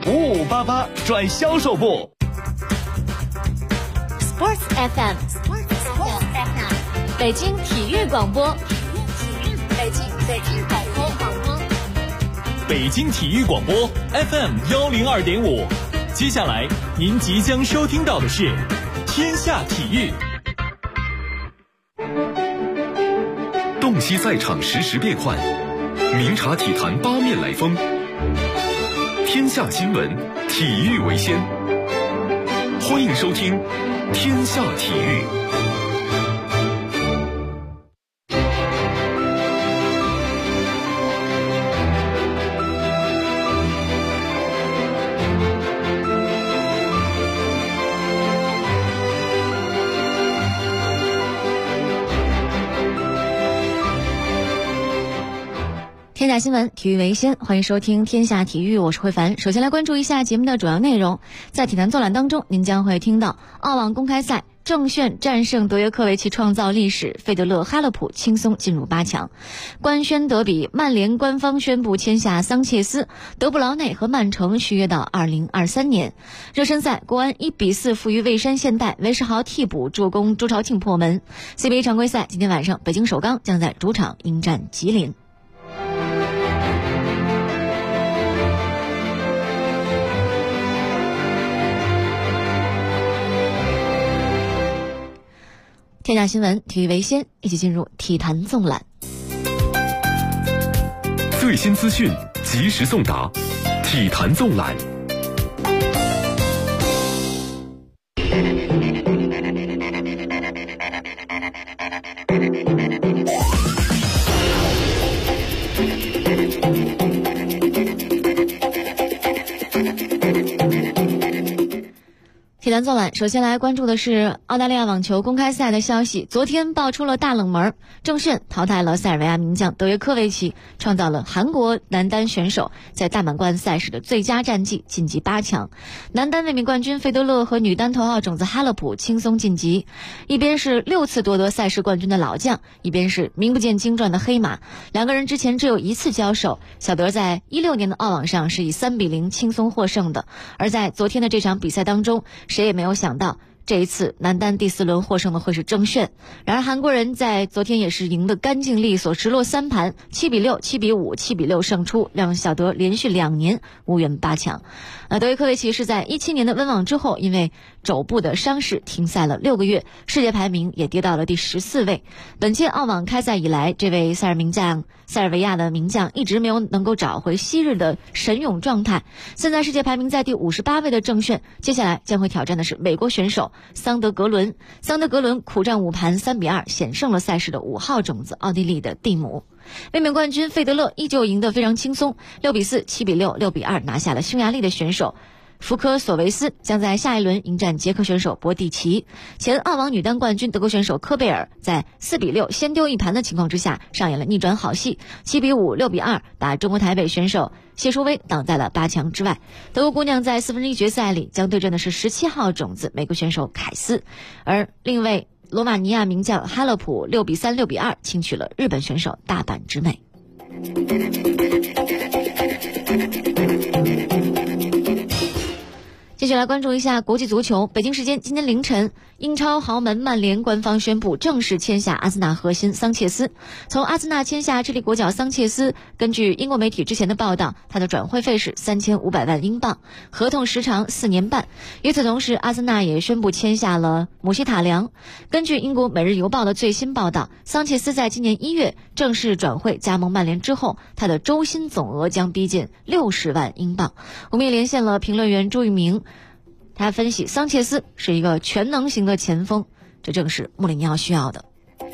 5588转销售部。 Sports FM， 北京体育广播，北京广播， 北京体育广播 FM102.5。接下来您即将收听到的是天下体育。 洞悉赛场实时变幻，明察体坛八面来风。天下新闻，体育为先。欢迎收听天下体育。 天下新闻，体育为先，欢迎收听天下体育，我是慧凡。首先来关注一下节目的主要内容。在体坛纵览当中，您将会听到澳网公开赛郑炫战胜德约科维奇创造历史，费德勒、哈勒普轻松进入8强。官宣德比，曼联官方宣布签下桑切斯，德布劳内和曼城续约到2023年。热身赛，国安1-4负于蔚山现代，韦世豪替补助攻周朝庆破门。CBA 常规赛，今天晚上北京首钢将在主场迎战吉林。天下新闻，体育为先，一起进入体坛纵览。 最新资讯，及时送达，体坛纵览。 体坛纵览，首先来关注的是澳大利亚网球公开赛的消息。昨天爆出了大冷门，郑炫淘汰了塞尔维亚名将德约科维奇，创造了韩国男单选手在大满贯赛事的最佳战绩，晋级8强。男单卫冕冠军费德勒和女单头号种子哈勒普轻松晋级。一边是6次夺得赛事冠军的老将，一边是名不见经传的黑马。两个人之前只有1次交手，小德在16年的澳网上是以3-0轻松获胜的。而在昨天的这场比赛当中，谁也没有想到这一次男单第4轮获胜的会是郑炫。然而韩国人在昨天也是赢得干净利索，直落3盘，7-6、7-5、7-6胜出，让小德连续2年无缘8强。德约科维奇是在17年的温网之后，因为肘部的伤势停赛了6个月，世界排名也跌到了第14位。本届澳网开赛以来，这位塞尔维亚的名将一直没有能够找回昔日的神勇状态。现在世界排名在第58位的郑炫，接下来将会挑战的是美国选手桑德格伦。桑德格伦苦战5盘3-2，险胜了赛事的5号种子奥地利的蒂姆。卫冕冠军费德勒依旧赢得非常轻松，6-4、7-6、6-2拿下了匈牙利的选手福科索维斯，将在下一轮迎战捷克选手博蒂奇。前澳网女单冠军德国选手科贝尔在4-6先丢1盘的情况之下上演了逆转好戏，7-5、6-2打中国台北选手谢淑薇，挡在了8强之外。德国姑娘在1/4决赛里将对阵的是17号种子美国选手凯斯，而另一位罗马尼亚名将哈勒普6-3、6-2轻取了日本选手大阪直美。继续来关注一下国际足球。北京时间今天凌晨，英超豪门曼联官方宣布正式签下阿森纳核心桑切斯。从阿森纳签下智利国脚桑切斯，根据英国媒体之前的报道，他的转会费是3500万英镑，合同时长4年半。与此同时，阿森纳也宣布签下了姆希塔良。根据英国每日邮报的最新报道，桑切斯在今年1月正式转会加盟曼联之后，他的周薪总额将逼近60万英镑。我们也连线了评论员朱玉明，他分析桑切斯是一个全能型的前锋，这正是穆里尼奥需要的。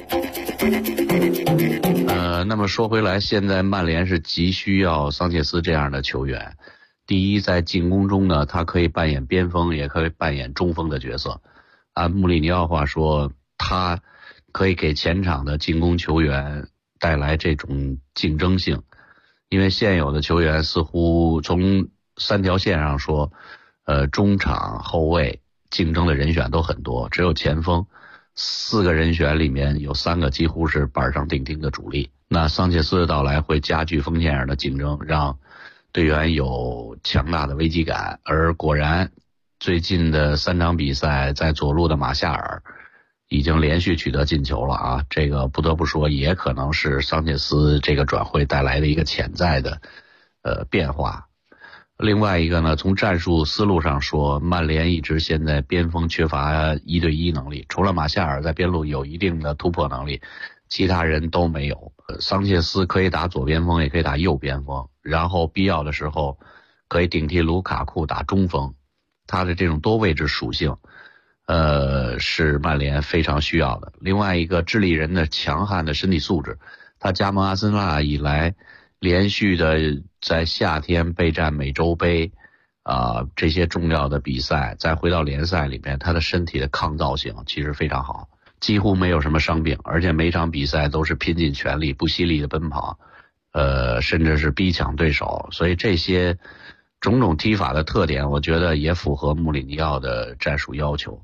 那么说回来，现在曼联是急需要桑切斯这样的球员。第一，在进攻中呢，他可以扮演边锋，也可以扮演中锋的角色。按穆里尼奥话说，他可以给前场的进攻球员带来这种竞争性。因为现有的球员似乎从3条线上说，中场、后卫竞争的人选都很多，只有前锋4个人选里面有3个几乎是板上钉钉的主力。那桑切斯的到来会加剧锋线上的竞争，让队员有强大的危机感，而果然最近的3场比赛，在左路的马夏尔已经连续取得进球了啊！这个不得不说，也可能是桑切斯这个转会带来的一个潜在的变化。另外一个呢，从战术思路上说，曼联一直现在边锋缺乏1对1能力，除了马夏尔在边路有一定的突破能力，其他人都没有。桑切斯可以打左边锋，也可以打右边锋，然后必要的时候可以顶替卢卡库打中锋，他的这种多位置属性是曼联非常需要的。另外一个，智利人的强悍的身体素质，他加盟阿森纳以来，连续的在夏天备战美洲杯这些重要的比赛，再回到联赛里面，他的身体的抗造性其实非常好，几乎没有什么伤病，而且每场比赛都是拼尽全力不惜力的奔跑，甚至是逼抢对手，所以这些种种踢法的特点，我觉得也符合穆里尼奥的战术要求。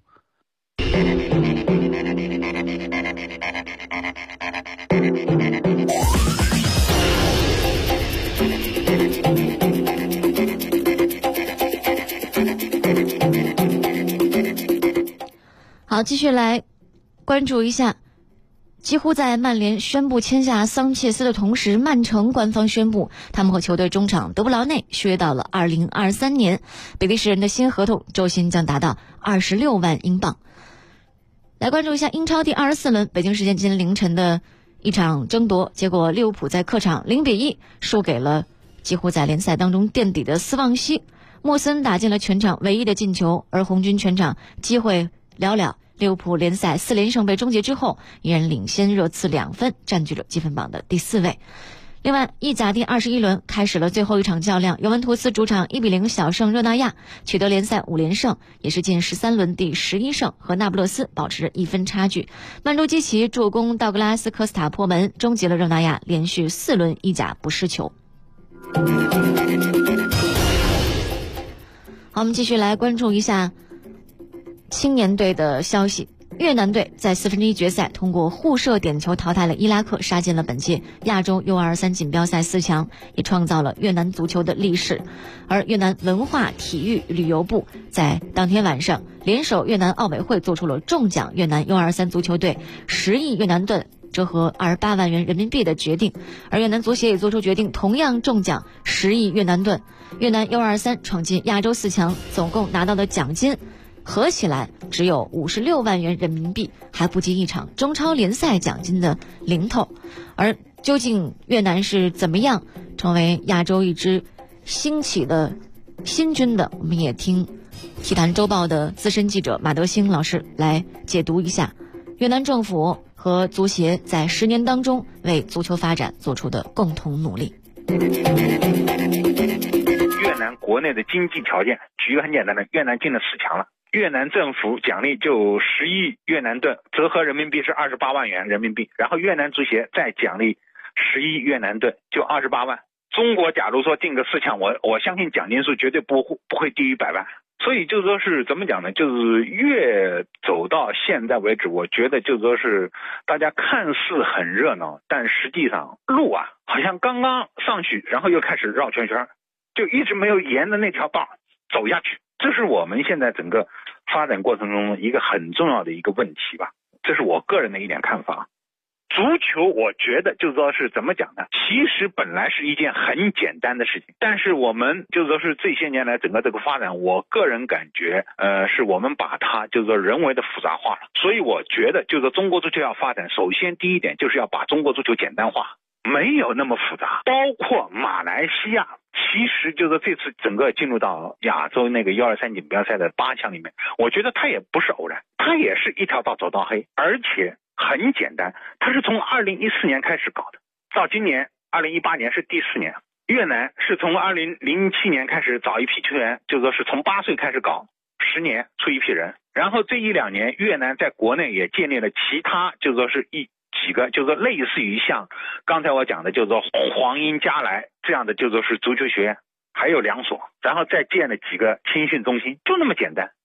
好，继续来关注一下，几乎在曼联宣布签下桑切斯的同时，曼城官方宣布他们和球队中场德布劳内续约到了2023年，比利时人的新合同周薪将达到26万英镑。来关注一下英超第24轮，北京时间今天凌晨的一场争夺，结果利物浦在客场0-1输给了几乎在联赛当中垫底的斯旺西，莫森打进了全场唯一的进球，而红军全场机会寥寥。利物浦联赛4连胜被终结之后，依然领先热刺2分，占据了积分榜的第4位。另外，意甲第21轮开始了最后一场较量，尤文图斯主场1-0小胜热那亚，取得联赛5连胜，也是近13轮第11胜，和那不勒斯保持着1分差距。曼朱基奇助攻道格拉斯科斯塔破门，终结了热那亚连续4轮意甲不失球。好，我们继续来关注一下青年队的消息。越南队在1/4决赛通过互射点球淘汰了伊拉克，杀进了本届亚洲 U23 锦标赛4强，也创造了越南足球的历史。而越南文化体育旅游部在当天晚上联手越南奥委会做出了中奖越南 U23 足球队10亿越南盾，折合28万元人民币的决定。而越南足协也做出决定，同样中奖10亿越南盾。越南 U23 闯进亚洲4强，总共拿到的奖金合起来只有56万元人民币，还不及一场中超联赛奖金的零头。而究竟越南是怎么样成为亚洲一支兴起的新军的，我们也听体坛周报的资深记者马德兴老师来解读一下越南政府和足协在10年当中为足球发展做出的共同努力。 越南国内的经济条件，举一个很简单的，越南进了4强了。越南政府奖励就10亿越南盾，折合人民币是28万元人民币，然后越南足协再奖励10亿越南盾，就28万。中国假如说进个4强，我相信奖金数绝对不会低于100万。所以就说是怎么讲呢，就是越走到现在为止，我觉得就说是大家看似很热闹，但实际上路好像刚刚上去，然后又开始绕圈圈，就一直没有沿着那条道走下去。这是我们现在整个发展过程中一个很重要的一个问题吧，这是我个人的一点看法。足球我觉得就是说是怎么讲呢，其实本来是一件很简单的事情，但是我们就是说是这些年来整个这个发展，我个人感觉是我们把它就是说人为的复杂化了。所以我觉得就是说中国足球要发展，首先第一点就是要把中国足球简单化，没有那么复杂。包括马来西亚其实就是这次整个进入到亚洲那个123锦标赛的8强里面，我觉得它也不是偶然，它也是一条道走到黑，而且很简单，它是从2014年开始搞的，到今年2018年是第4年。越南是从2007年开始找一批球员，就说是从8岁开始搞，10年出一批人，然后这1-2年越南在国内也建立了其他就说是几个就是说类似于像刚才我讲的就是说黄英加莱这样的就说是足球学院，还有2所，然后再建了几个青训中心，就那么简单。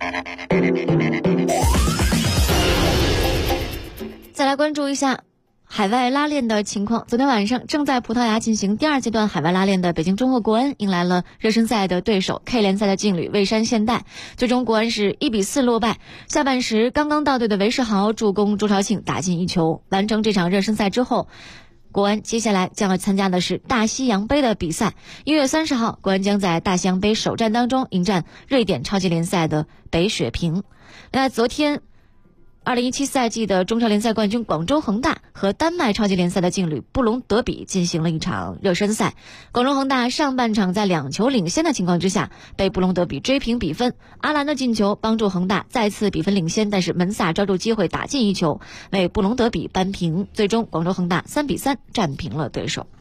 再来关注一下海外拉练的情况，昨天晚上正在葡萄牙进行第2阶段海外拉练的北京中赫国安迎来了热身赛的对手 K 联赛的劲旅蔚山现代，最终国安是1-4落败。下半时刚刚到队的韦世豪助攻朱朝庆打进1球。完成这场热身赛之后，国安接下来将要参加的是大西洋杯的比赛。1月30号，国安将在大西洋杯首战当中迎战瑞典超级联赛的北雪平。那昨天2017赛季的中超联赛冠军广州恒大和丹麦超级联赛的劲旅布隆德比进行了一场热身赛。广州恒大上半场在2球领先的情况之下被布隆德比追平比分，阿兰的进球帮助恒大再次比分领先，但是门萨抓住机会打进1球为布隆德比扳平，最终广州恒大3-3战平了对手。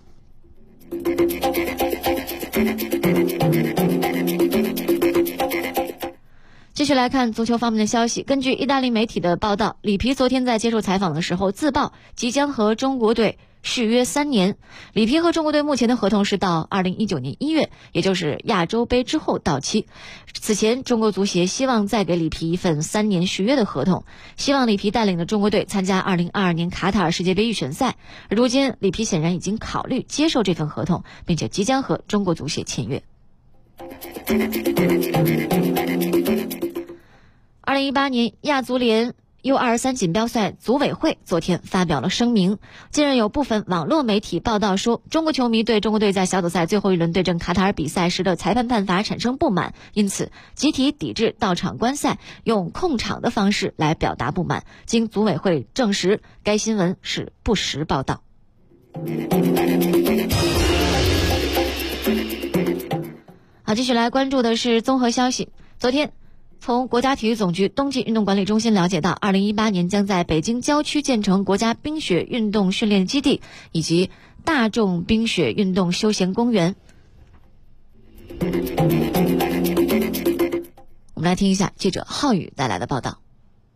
继续来看足球方面的消息。根据意大利媒体的报道，里皮昨天在接受采访的时候自曝即将和中国队续约3年。里皮和中国队目前的合同是到2019年1月，也就是亚洲杯之后到期。此前中国足协希望再给里皮一份3年续约的合同，希望里皮带领的中国队参加2022年卡塔尔世界杯预选赛。如今里皮显然已经考虑接受这份合同，并且即将和中国足协签约。2018年亚足联 U23 锦标赛组委会昨天发表了声明。近日有部分网络媒体报道说，中国球迷对中国队在小组赛最后一轮对阵卡塔尔比赛时的裁判判罚产生不满，因此集体抵制到场观赛，用控场的方式来表达不满。经组委会证实，该新闻是不实报道。好，继续来关注的是综合消息。昨天从国家体育总局冬季运动管理中心了解到，2018年将在北京郊区建成国家冰雪运动训练基地以及大众冰雪运动休闲公园。我们来听一下记者浩宇带来的报道。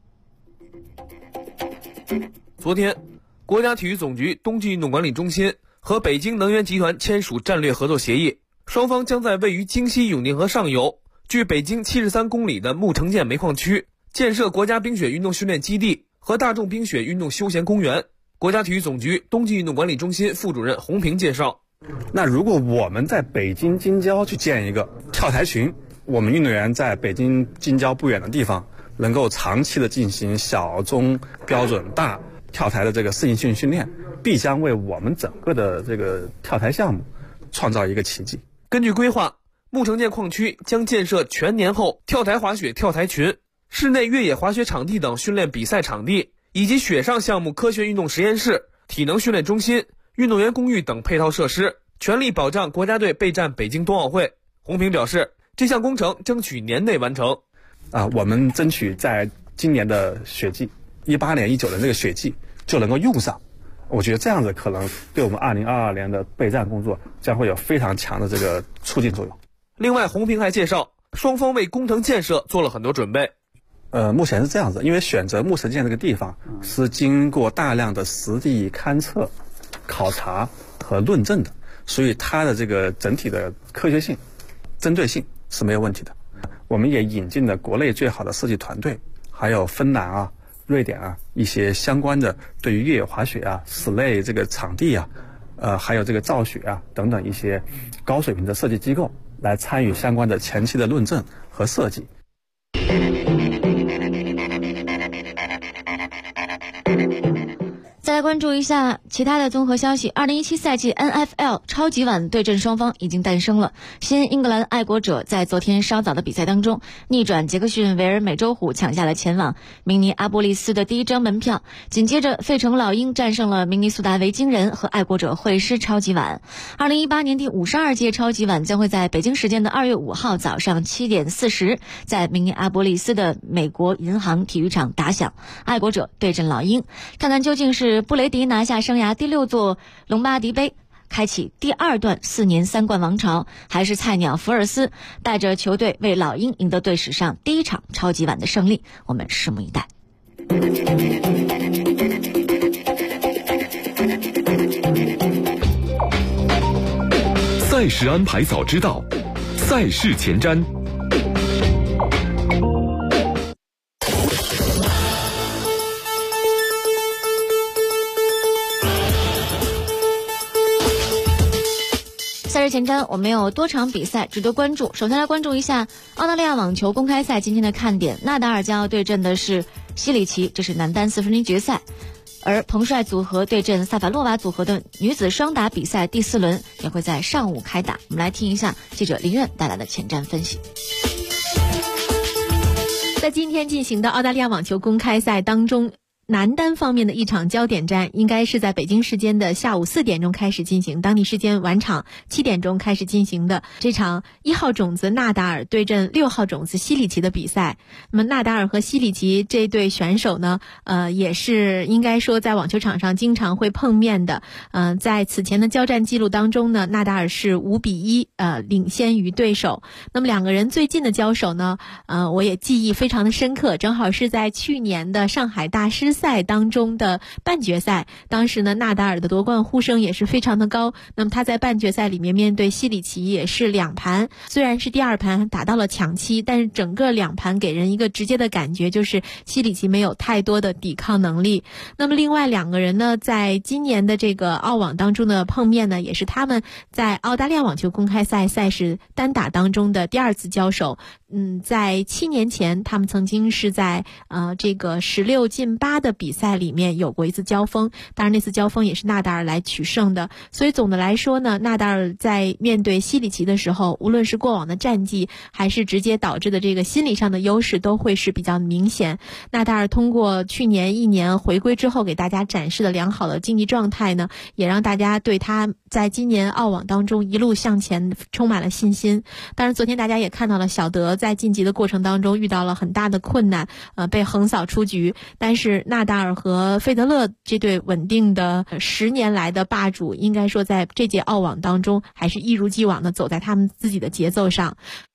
昨天，国家体育总局冬季运动管理中心和北京能源集团签署战略合作协议，双方将在位于京西永定河上游距北京73公里的木城建煤矿区建设国家冰雪运动训练基地和大众冰雪运动休闲公园。国家体育总局冬季运动管理中心副主任洪平介绍， 那如果我们在北京近郊去建一个跳台群，我们运动员在北京近郊不远的地方能够长期的进行小中标准大跳台的这个适应性训练，必将为我们整个的这个跳台项目创造一个奇迹。 根据规划，木城建矿区将建设全年候跳台滑雪跳台群、室内越野滑雪场地等训练比赛场地，以及雪上项目科学运动实验室、体能训练中心、运动员公寓等配套设施，全力保障国家队备战北京冬奥会。洪平表示，这项工程争取年内完成。 我们争取在今年的雪季，18年、19年这个雪季就能够用上。我觉得这样子可能对我们2022年的备战工作将会有非常强的这个促进作用。 另外，洪平还介绍，双方为工程建设做了很多准备。 目前是这样子，因为选择木城建这个地方是经过大量的实地勘测、考察和论证的，所以它的这个整体的科学性、针对性是没有问题的。我们也引进了国内最好的设计团队，还有芬兰瑞典一些相关的对于越野滑雪室内这个场地还有这个造雪等等一些高水平的设计机构来参与相关的前期的论证和设计。 再来关注一下其他的综合消息。2017赛季 NFL 超级碗对阵双方已经诞生了。新英格兰爱国者在昨天稍早的比赛当中逆转杰克逊维尔美洲虎，抢下了前往明尼阿波利斯的第一张门票。紧接着费城老鹰战胜了明尼苏达维京人，和爱国者会师超级碗。2018年第52届超级碗将会在北京时间的2月5号早上7点40在明尼阿波利斯的美国银行体育场打响，爱国者对阵老鹰。看看究竟是布雷迪拿下生涯第6座隆巴迪杯，开启第2段4年3冠王朝，还是菜鸟福尔斯带着球队为老鹰赢得队史上第1场超级碗的胜利？我们拭目以待。 赛事安排早知道，赛事前瞻。 赛事前瞻，我们有多场比赛值得关注。首先来关注一下澳大利亚网球公开赛今天的看点，纳达尔将要对阵的是西里奇，这是男单4分之一决赛。而彭帅组合对阵萨法洛娃组合的女子双打比赛第4轮也会在上午开打。我们来听一下记者林苑带来的前瞻分析。 在今天进行的澳大利亚网球公开赛当中，男单方面的一场焦点战应该是在北京时间的下午4点钟开始进行，当地时间晚场7点钟开始进行的这场1号种子纳达尔对阵6号种子西里奇的比赛。那么纳达尔和西里奇这对选手呢，也是应该说在网球场上经常会碰面的。在此前的交战记录当中呢，纳达尔是5比1领先于对手。那么两个人最近的交手呢，我也记忆非常的深刻，正好是在去年的上海大师赛当中的半决赛，当时呢纳达尔的夺冠呼声也是非常的高。那么他在半决赛里面面对西里奇也是2盘，虽然是第2盘打到了抢七，但是整个2盘给人一个直接的感觉就是西里奇没有太多的抵抗能力。那么另外两个人呢，在今年的这个澳网当中的碰面呢，也是他们在澳大利亚网球公开赛赛事单打当中的第2次交手。在7年前他们曾经是在这个16进8的比赛里面有过一次交锋，当然那次交锋也是纳达尔来取胜的。所以总的来说呢，纳达尔在面对西里奇的时候，无论是过往的战绩还是直接导致的这个心理上的优势都会是比较明显。纳达尔通过去年1年回归之后给大家展示的良好的竞技状态呢，也让大家对他在今年澳网当中一路向前充满了信心。当然昨天大家也看到了小德在晋级的过程当中遇到了很大的困难，被横扫出局，但是纳达尔和费德勒这对稳定的10年来的霸主，应该说在这届澳网当中还是一如既往的走在他们自己的节奏上。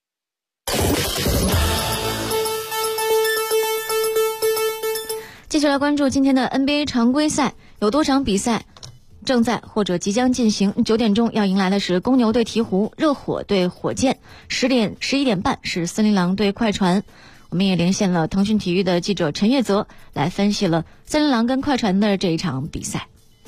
接下来关注今天的 NBA 常规赛，有多场比赛正在或者即将进行。9点钟要迎来的是公牛对鹈鹕，热火对火箭；11点半是森林狼对快船。我们也连线了腾讯体育的记者陈月泽，来分析了森林狼跟快船的这一场比赛。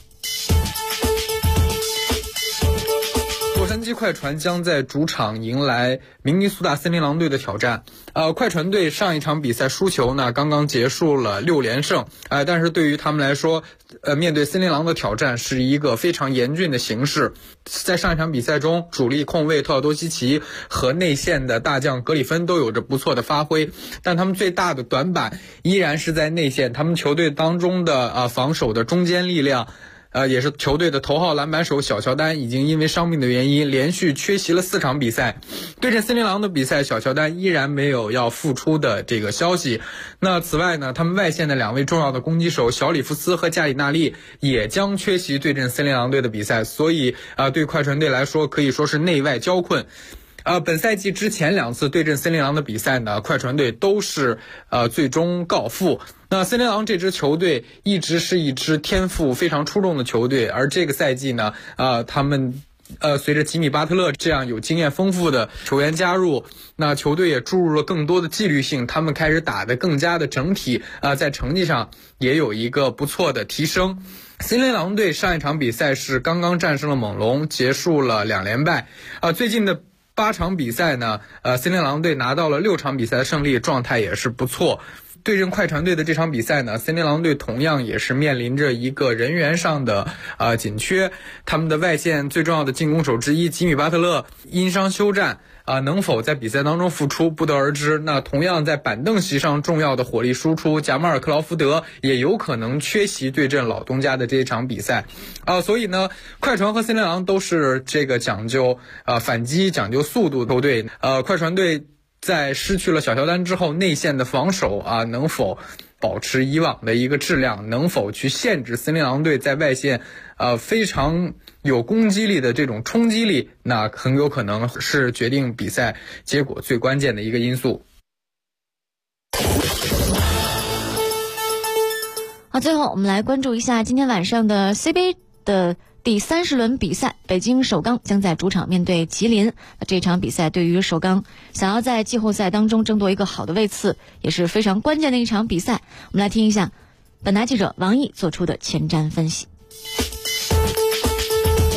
洛杉矶快船将在主场迎来明尼苏达森林狼队的挑战。快船队上一场比赛输球呢，刚刚结束了6连胜。但是对于他们来说，面对森林狼的挑战是一个非常严峻的形势。在上一场比赛中，主力控卫特奥多西奇和内线的大将格里芬都有着不错的发挥，但他们最大的短板依然是在内线。他们球队当中的防守的中坚力量。也是球队的头号篮板手小乔丹已经因为伤病的原因连续缺席了4场比赛。对阵森林狼的比赛，小乔丹依然没有要复出的这个消息。那此外呢，他们外线的2位重要的攻击手小里弗斯和加里纳利也将缺席对阵森林狼队的比赛，所以对快船队来说可以说是内外交困。本赛季之前2次对阵森林狼的比赛呢，快船队都是最终告负。那森林狼这支球队一直是一支天赋非常出众的球队，而这个赛季呢，他们随着吉米巴特勒这样有经验丰富的球员加入，那球队也注入了更多的纪律性，他们开始打得更加的整体，在成绩上也有一个不错的提升。森林狼队上一场比赛是刚刚战胜了猛龙，结束了2连败。最近的8场比赛呢，森林狼队拿到了6场比赛的胜利，状态也是不错。对阵快船队的这场比赛呢，森林狼队同样也是面临着一个人员上的紧缺，他们的外线最重要的进攻手之一吉米巴特勒因伤休战，能否在比赛当中复出不得而知。那同样在板凳席上重要的火力输出贾马尔克劳福德也有可能缺席对阵老东家的这一场比赛。所以呢，快船和森林狼都是这个讲究反击、讲究速度的球队。快船队在失去了小乔丹之后，内线的防守能否保持以往的一个质量，能否去限制森林狼队在外线非常有攻击力的这种冲击力，那很有可能是决定比赛结果最关键的一个因素。 好，最后我们来关注一下今天晚上的 C 杯的第30轮比赛，北京首钢将在主场面对吉林。这场比赛对于首钢想要在季后赛当中争夺一个好的位次也是非常关键的一场比赛。我们来听一下本台记者王毅做出的前瞻分析。 我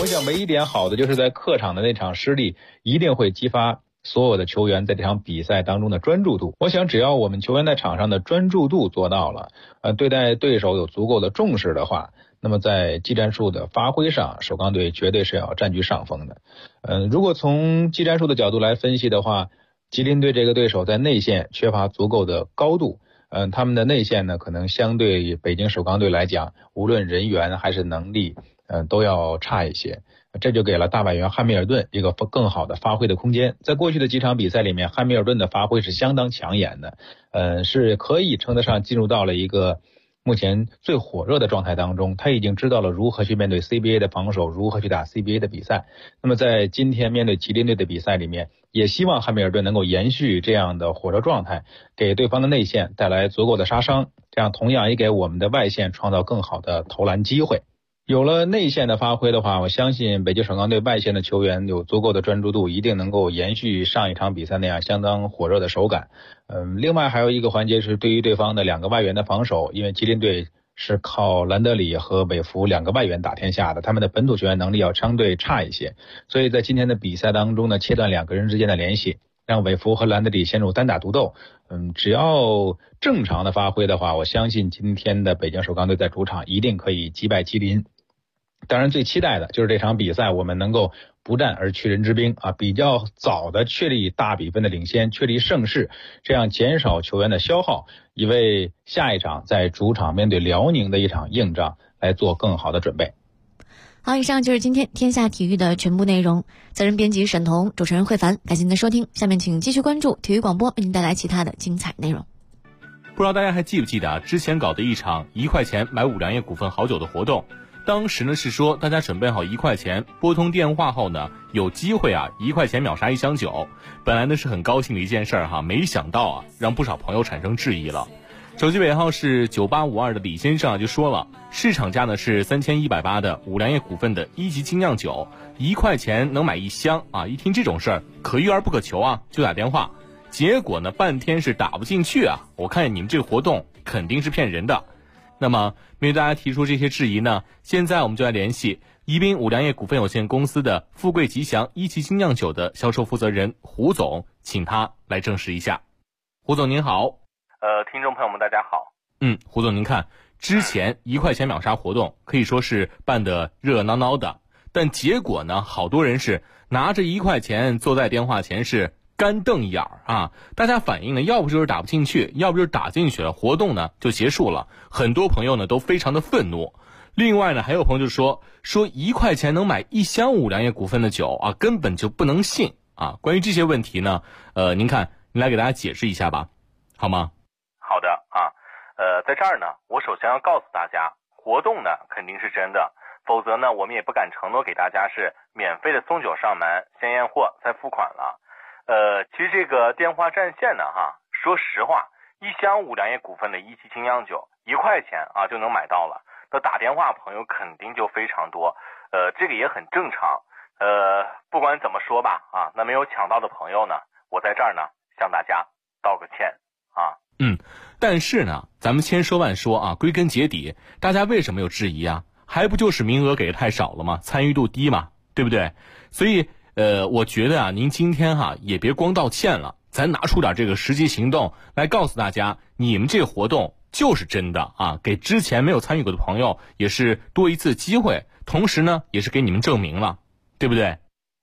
将唯一点好的就是在客场的那场失利一定会激发所有的球员在这场比赛当中的专注度。我想只要我们球员在场上的专注度做到了，对待对手有足够的重视的话，那么在技战术的发挥上，首钢队绝对是要占据上风的。如果从技战术的角度来分析的话，吉林队这个对手在内线缺乏足够的高度，他们的内线呢可能相对北京首钢队来讲，无论人员还是能力都要差一些，这就给了大外援汉密尔顿一个更好的发挥的空间。在过去的几场比赛里面，汉密尔顿的发挥是相当抢眼的，是可以称得上进入到了一个目前最火热的状态当中。他已经知道了如何去面对 CBA 的防守，如何去打 CBA 的比赛。那么在今天面对吉林队的比赛里面，也希望汉密尔顿能够延续这样的火热状态，给对方的内线带来足够的杀伤，这样同样也给我们的外线创造更好的投篮机会。有了内线的发挥的话，我相信北京首钢队外线的球员有足够的专注度，一定能够延续上一场比赛那样相当火热的手感。另外还有一个环节是对于对方的两个外援的防守，因为吉林队是靠兰德里和韦弗两个外援打天下的，他们的本土球员能力要相对差一些，所以在今天的比赛当中呢，切断两个人之间的联系，让韦弗和兰德里陷入单打独斗。只要正常的发挥的话，我相信今天的北京首钢队在主场一定可以击败吉林。当然最期待的就是这场比赛我们能够不战而屈人之兵比较早的确立大比分的领先，确立胜势，这样减少球员的消耗，以为下一场在主场面对辽宁的一场硬仗来做更好的准备。 好，以上就是今天天下体育的全部内容。责任编辑沈彤，主持人慧凡，感谢您的收听。下面请继续关注体育广播，为您带来其他的精彩内容。 不知道大家还记不记得之前搞的一场1块钱买五粮液股份好酒的活动，当时呢是说大家准备好1块钱，拨通电话后呢有机会1块钱秒杀1箱酒。本来呢是很高兴的一件事没想到让不少朋友产生质疑了。手机尾号是9852的李先生就说了，市场价呢是3180的五粮液股份的1级精酿酒，1块钱能买1箱一听这种事儿可遇而不可求就打电话，结果呢半天是打不进去我看你们这个活动肯定是骗人的。那么面对大家提出这些质疑呢，现在我们就来联系宜宾五粮液股份有限公司的富贵吉祥1级精酿酒的销售负责人胡总，请他来证实一下。胡总您好。 听众朋友们大家好。 胡总您看，之前1块钱秒杀活动可以说是办得热热闹闹的，但结果呢好多人是拿着1块钱坐在电话前是干瞪眼大家反映呢要不就是打不进去，要不就是打进去了，活动呢就结束了。很多朋友呢都非常的愤怒。另外呢还有朋友就说1块钱能买1箱五粮液股份的酒根本就不能信关于这些问题呢您看您来给大家解释一下吧，好吗？ 好的在这儿呢我首先要告诉大家，活动呢肯定是真的，否则呢我们也不敢承诺给大家是免费的送酒上门，先验货再付款了。其实这个电话占线呢说实话，1箱五粮液股份的1级精酿酒1块钱就能买到了，那打电话朋友肯定就非常多，这个也很正常。不管怎么说吧那没有抢到的朋友呢，我在这儿呢向大家道个歉但是呢咱们千说万说归根结底大家为什么有质疑还不就是名额给的太少了吗？参与度低嘛，对不对？所以我觉得您今天也别光道歉了，咱拿出点这个实际行动来告诉大家，你们这个活动就是真的给之前没有参与过的朋友也是多一次机会，同时呢也是给你们证明了，对不对？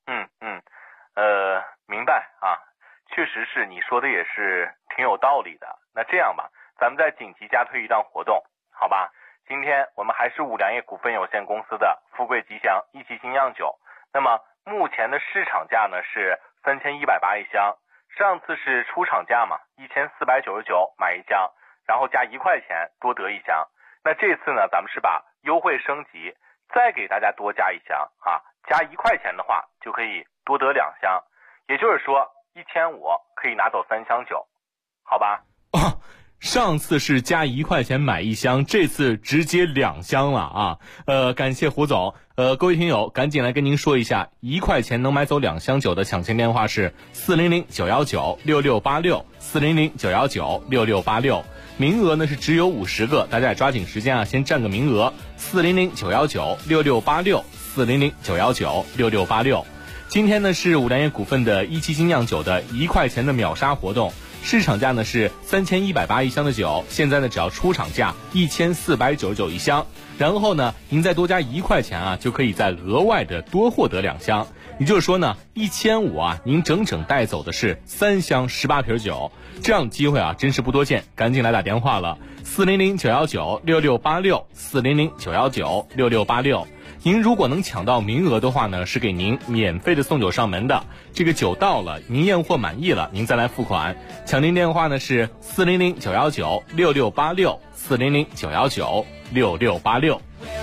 明白确实是你说的也是挺有道理的。那这样吧，咱们再紧急加推一档活动，好吧？今天我们还是五粮液股份有限公司的富贵吉祥1级精酿酒，那么目前的市场价呢是3180一箱，上次是出厂价嘛，1499买1箱，然后加1块钱多得1箱。那这次呢咱们是把优惠升级，再给大家多加1箱加1块钱的话就可以多得2箱，也就是说1500可以拿走3箱酒，好吧？ 上次是加1块钱买1箱，这次直接2箱了感谢胡总。各位听友赶紧来跟您说一下，1块钱能买走2箱酒的抢钱电话是400-919-6686 400-919-6686，名额呢是只有50个，大家也抓紧时间先占个名额。400-919-6686 400-919-6686。今天呢是五粮液股份的17精酿酒的1块钱的秒杀活动，市场价呢是3180一箱的酒，现在呢只要出厂价1499一箱，然后呢您再多加1块钱啊，就可以再额外的多获得2箱。也就是说呢，1500啊，您整整带走的是3箱18瓶酒，这样的机会啊真是不多见，赶紧来打电话了，400-919-6686，400-919-6686。您如果能抢到名额的话呢，是给您免费的送酒上门的。这个酒到了，您验货满意了，您再来付款。抢订电话呢是400-919-6686，400-919-6686。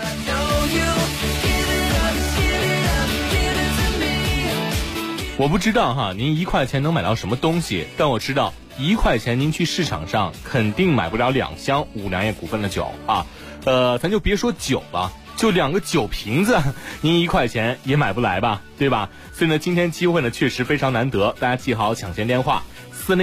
我不知道哈，您1块钱能买到什么东西，但我知道1块钱您去市场上肯定买不了2箱五粮液股份的酒啊。咱就别说酒了，就2个酒瓶子，您1块钱也买不来吧，对吧？所以呢，今天机会呢确实非常难得，大家记好抢先电话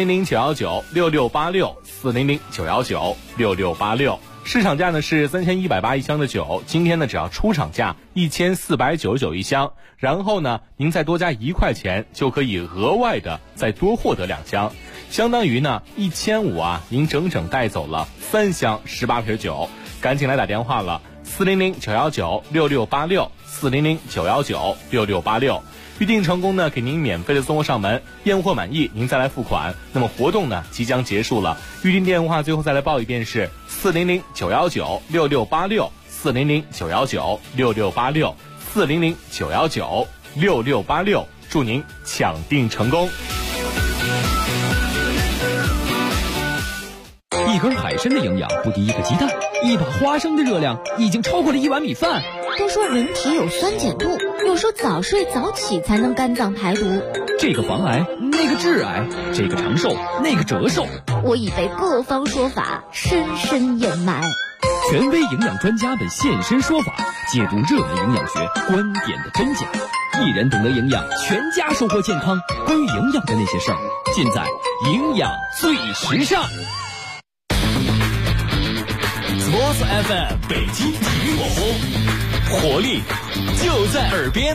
：400-919-6686，400-919-6686。市场价呢是3180一箱的酒，今天呢只要出厂价1499一箱，然后呢您再多加1块钱，就可以额外的再多获得2箱，相当于呢1500啊，您整整带走了3箱18瓶酒，赶紧来打电话了，400-919-6686，400-919-6686。预定成功呢，给您免费的送货上门，验货满意您再来付款。那么活动呢即将结束了，预定电话最后再来报一遍是400-919-6686，400-919-6686，400-919-6686，祝您抢订成功。 一根海参的营养不敌一个鸡蛋，一把花生的热量已经超过了1碗米饭。 都说人体有酸碱度，有时候早睡早起才能肝脏排毒。 这个防癌，那个致癌，这个长寿，那个折寿。 我已被各方说法深深掩埋。 权威营养专家们现身说法，解读热门营养学观点的真假。一人懂得营养，全家收获健康。关于营养的那些事儿，尽在营养最时尚。 Sports FM 北京体育广播，活力就在耳边。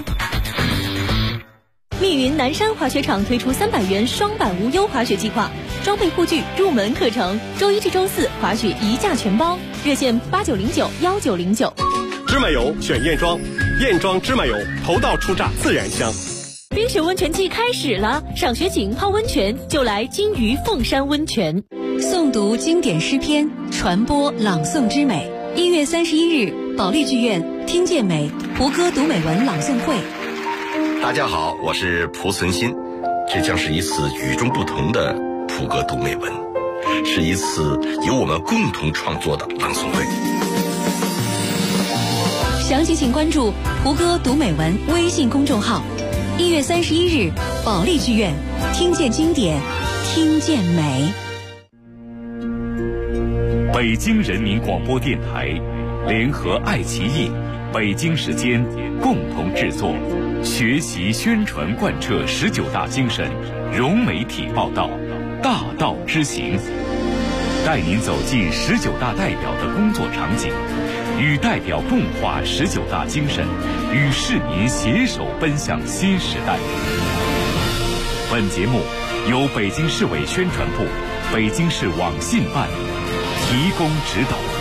密云南山滑雪场推出300元双板无忧滑雪计划，装备护具、入门课程，周1至周4滑雪1价全包，热线8909-1909。 芝麻油选燕庄，燕庄芝麻油头道初榨自然香。 冰雪温泉季开始了，赏雪景泡温泉就来金鱼凤山温泉。 诵读经典诗篇，传播朗诵之美。1月31日，保利剧院听见美胡歌读美文朗诵会。 大家好，我是蒲存昕，这将是一次与众不同的胡歌读美文，是一次由我们共同创作的朗诵会。 详情请关注胡歌读美文微信公众号。1月31日，保利剧院听见经典，听见美。 北京人民广播电台联合爱奇艺、北京时间共同制作，学习宣传贯彻19大精神，融媒体报道，大道之行，带您走进19大代表的工作场景，与代表共话19大精神，与市民携手奔向新时代。本节目由北京市委宣传部、北京市网信办提供指导。